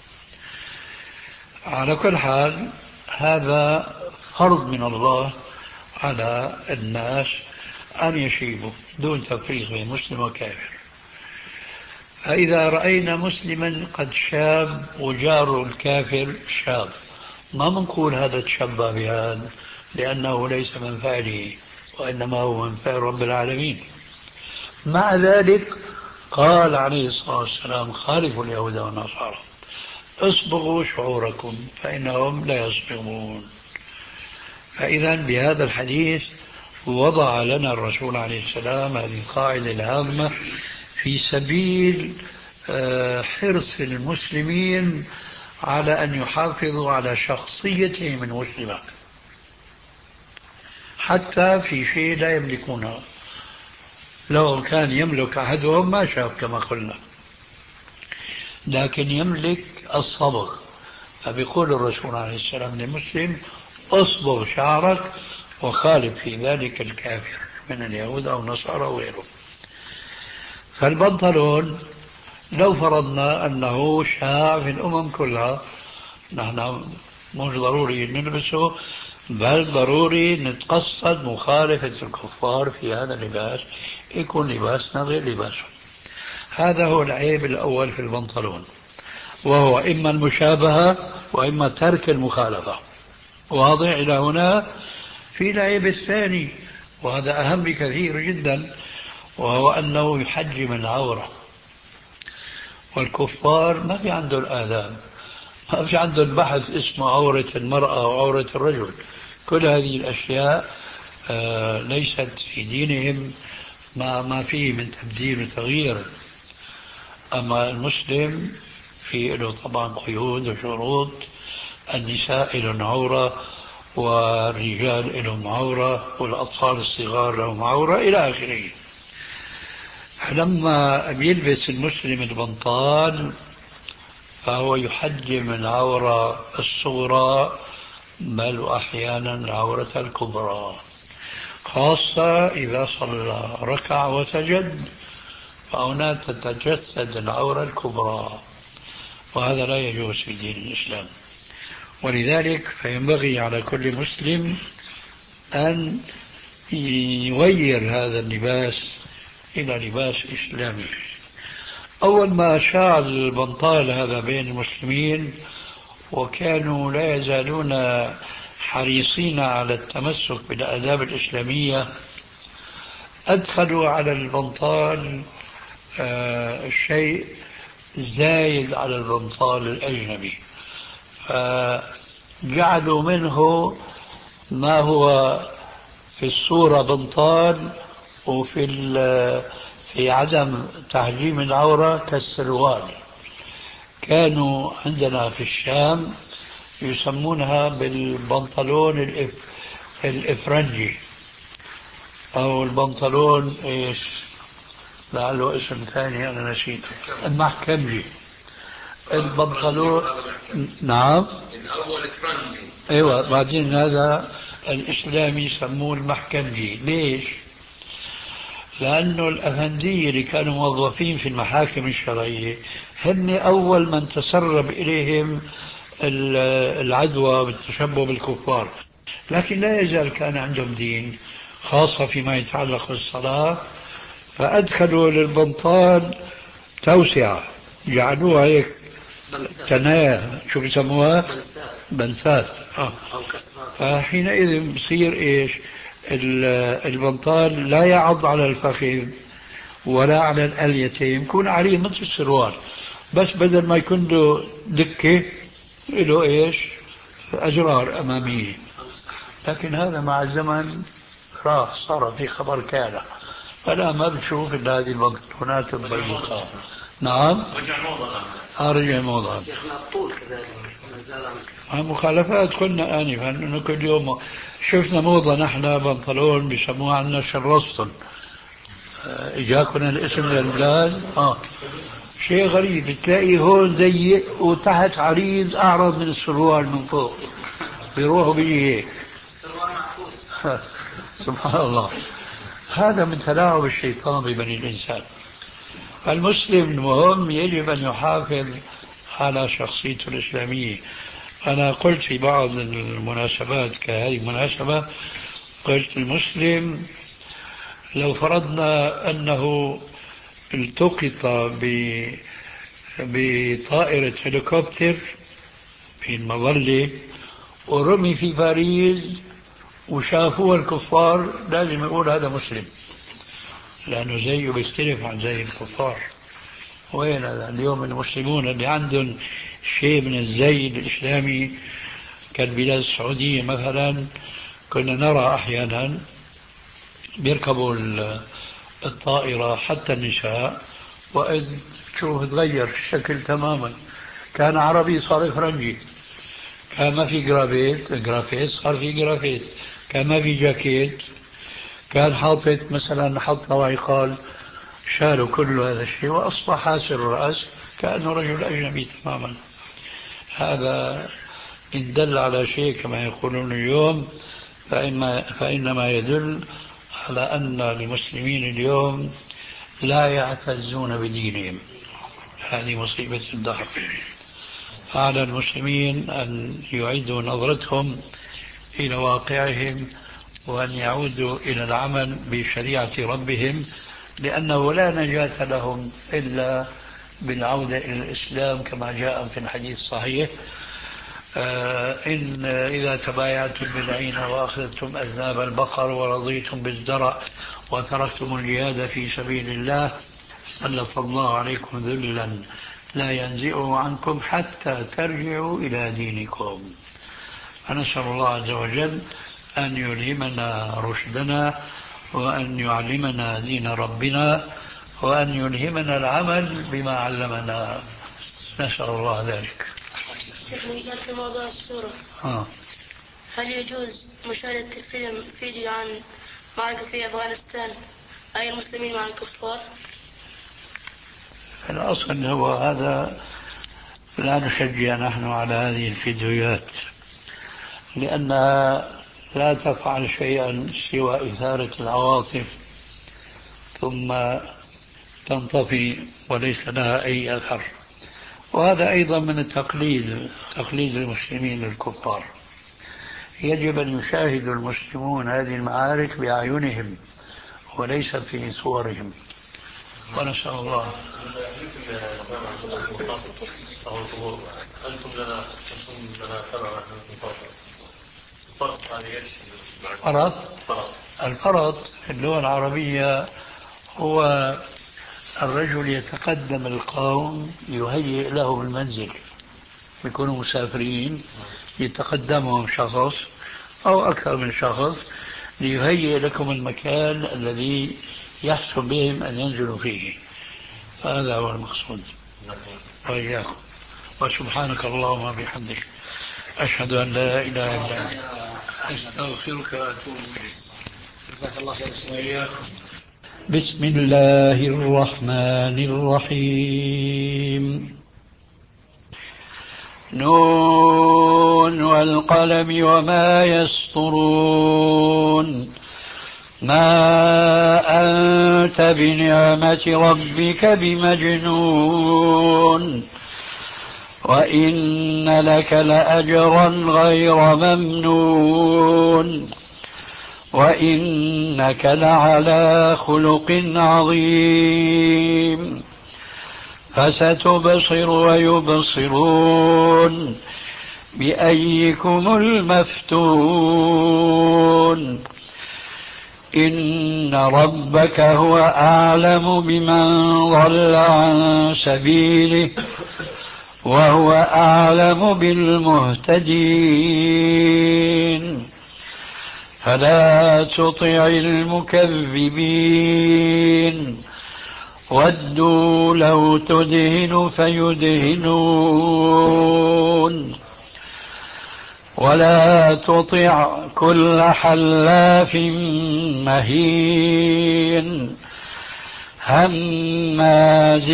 على كل حال هذا فرض من الله على الناس أن يشيبوا دون تفريق بين مسلم وكافر. فإذا رأينا مسلما قد شاب وجاره الكافر شاب، ما منقول هذا تشبه بهذا، لأنه ليس من فعله وإنما هو من فعل رب العالمين. مع ذلك قال عليه الصلاة والسلام خالفوا اليهود والنصارى اصبغوا شعوركم فإنهم لا يصبغون. فإذا بهذا الحديث وضع لنا الرسول عليه السلام هذه القاعدة الهامة في سبيل حرص المسلمين على أن يحافظوا على شخصيتهم المسلمة حتى في شيء لا يملكونه. لو كان يملك أحدهم ما شاف كما قلنا، لكن يملك الصبغ. فبيقول الرسول عليه السلام للمسلم اصبغ شعرك وخالف في ذلك الكافر من اليهود أو النصارى وغيره. فالبنطلون لو فرضنا أنه شاع في الأمم كلها، نحن مش ضروري نلبسه، بل ضروري نتقصد مخالفة الكفار في هذا اللباس، يكون لباسنا غير لباسهم. هذا هو العيب الأول في البنطلون، وهو إما المشابهة وإما ترك المخالفة. واضح إلى هنا؟ في العيب الثاني وهذا أهم بكثير جدا، وهو أنه يحجم العورة. والكفار ما في عندهم آداب، ما في عندهم بحث اسمه عورة المرأة وعورة الرجل. كل هذه الأشياء آه ليست في دينهم، ما, ما فيه من تبديل وتغيير. أما المسلم في له طبعا قيود وشروط، النساء لهم عورة والرجال لهم عورة والأطفال الصغار لهم عورة إلى آخره. لما بيلبس المسلم البنطال فهو يحجم العورة الصغرى بل أحيانا العورة الكبرى، خاصة إذا صلى ركع وسجد فهنا تتجسد العورة الكبرى، وهذا لا يجوز في دين الإسلام. ولذلك فينبغي على كل مسلم أن يغير هذا اللباس إلى لباس إسلامي. أول ما شاع البنطال هذا بين المسلمين وكانوا لا يزالون حريصين على التمسك بالآداب الإسلامية، أدخلوا على البنطال آه شيء زايد على البنطال الأجنبي، فجعلوا منه ما هو في الصورة بنطال وفي في عدم تحجيم العورة كالسروال. كانوا عندنا في الشام يسمونها بالبنطلون الإف... الإفرنجي أو البنطلون إيش لعله اسم ثاني أنا نسيته، المحكمجي. البنطلون نعم الأول إفرنجي، أيوة، بعدين هذا الإسلامي يسموه المحكمجي. ليش؟ لأنه الأفندية اللي كانوا موظفين في المحاكم الشرعية هم أول من تسرب إليهم العدوى بالتشبه بالكفار، لكن لا يزال كان عندهم دين، خاصة فيما يتعلق بالصلاة. فأدخلوا للبنطال توسعة، جعلوها هيك تنايا، شو بيسموها؟ بنسات. آه. فحينئذ بصير إيش؟ البنطال لا يعض على الفخذ ولا على الأليتين، يكون عليه مثل السروال، بس بدل ما يكون له دكة له إيش؟ أجرار أمامية. لكن هذا مع الزمن راح، صار في خبر كان، فلا ما بتشوف إلا هذه البنطلونات الضيقة. نعم رجع موضة. آه رجع موضة. شيخنا الطول كذلك مخالفات قلنا آنفا أنه كل يوم شفنا موضة نحن بنطلون بيسموها عندنا شرستون، إجاكم الاسم للبلاد. آه شيء غريب، تلاقي هون ضيق وتحت عريض أعرض من السروال من فوق، بيروحوا بيجي هيك السروال معكوس. سبحان الله. هذا من تلاعب الشيطان ببني الإنسان. المسلم المهم يجب أن يحافظ على شخصيته الإسلامية. أنا قلت في بعض المناسبات كهذه المناسبة، قلت المسلم لو فرضنا أنه التقط بطائرة هليكوبتر في المظلة ورمي في باريس وشافوه الكفار لازم يقول هذا مسلم، لأنه زيه بيختلف عن زي الكفار. وين هذا اليوم المسلمون اللي عندهم شيء من الزي الإسلامي كالبلاد السعودية مثلا، كنا نرى أحيانا بيركبوا الطائرة حتى النساء وإذ شوف تغير الشكل تماما، كان عربي صار فرنجي، كان ما في جرافيت جرافيت صار في جرافيت، كان ما في جاكيت، كان حاطط مثلا حط وعقال، شالوا كل هذا الشيء وأصبح حاسر الرأس كأنه رجل أجنبي تماما. هذا إن دل على شيء كما يقولون اليوم فإما فإنما يدل على أن المسلمين اليوم لا يعتزون بدينهم. هذه مصيبة الدهر. على المسلمين أن يعيدوا نظرتهم إلى واقعهم وأن يعودوا إلى العمل بشريعة ربهم، لأنه لا نجاة لهم إلا بالعودة إلى الإسلام كما جاء في الحديث الصحيح: آه إن إذا تبايعتم بالعين وأخذتم أذناب البقر ورضيتم بالزرع وتركتم الجهاد في سبيل الله سلط الله عليكم ذلا لا ينزئه عنكم حتى ترجعوا إلى دينكم. فنسأل الله عز وجل أن يلهمنا رشدنا وأن يعلمنا دين ربنا وأن يلهمنا العمل بما علمنا، نسأل الله ذلك. شيخ نسأل في موضوع السورة، آه. هل يجوز مشاهدة الفيلم فيديو عن معركة في أفغانستان أي المسلمين مع الكفار؟ الأصل هو هذا، لا نشجع نحن على هذه الفيديوهات لأنها لا تفعل شيئا سوى إثارة العواطف ثم تنطفي وليس لها أي أثر. وهذا أيضا من التقليد، تقليد المسلمين للكفار. يجب أن يشاهد المسلمون هذه المعارك بأعينهم وليس في صورهم. ونسأل الله. أنتم لنا أنتم لنا تبع الفرق هذه ايش؟ فرض الفرض في اللغة العربية هو الرجل يتقدم القوم يهيئ لهم المنزل، يكونوا مسافرين يتقدمهم شخص أو أكثر من شخص ليهيئ لكم المكان الذي يحسن بهم أن ينزلوا فيه. هذا هو المقصود. وإياكم. وسبحانك اللهم وبحمدك أشهد أن لا إله إلا أنت أستغفرك وأتوب إليك. جزاك الله خير. بسم الله الرحمن الرحيم. نون والقلم وما يسطرون. ما أنت بنعمة ربك بمجنون وإن لك لأجرا غير ممنون وإنك لعلى خلق عظيم. فستبصر ويبصرون بأيكم المفتون. إن ربك هو أعلم بمن ضل عن سبيله وهو أعلم بالمهتدين. فلا تطع المكذبين ودوا لو تدهن فيدهنون ولا تطع كل حلاف مهين هماز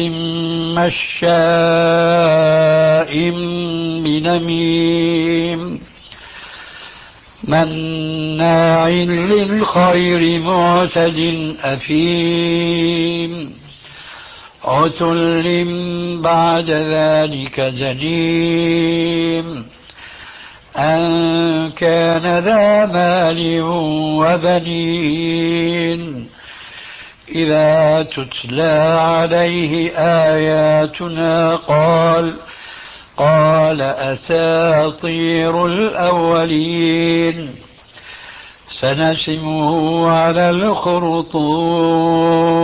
مشاء بنميم مناع للخير معتد أثيم عتل بعد ذلك زنيم أن كان ذا مال وبنين إذا تتلى عليه آياتنا قال قال أساطير الأولين سنسمه على الخرطوم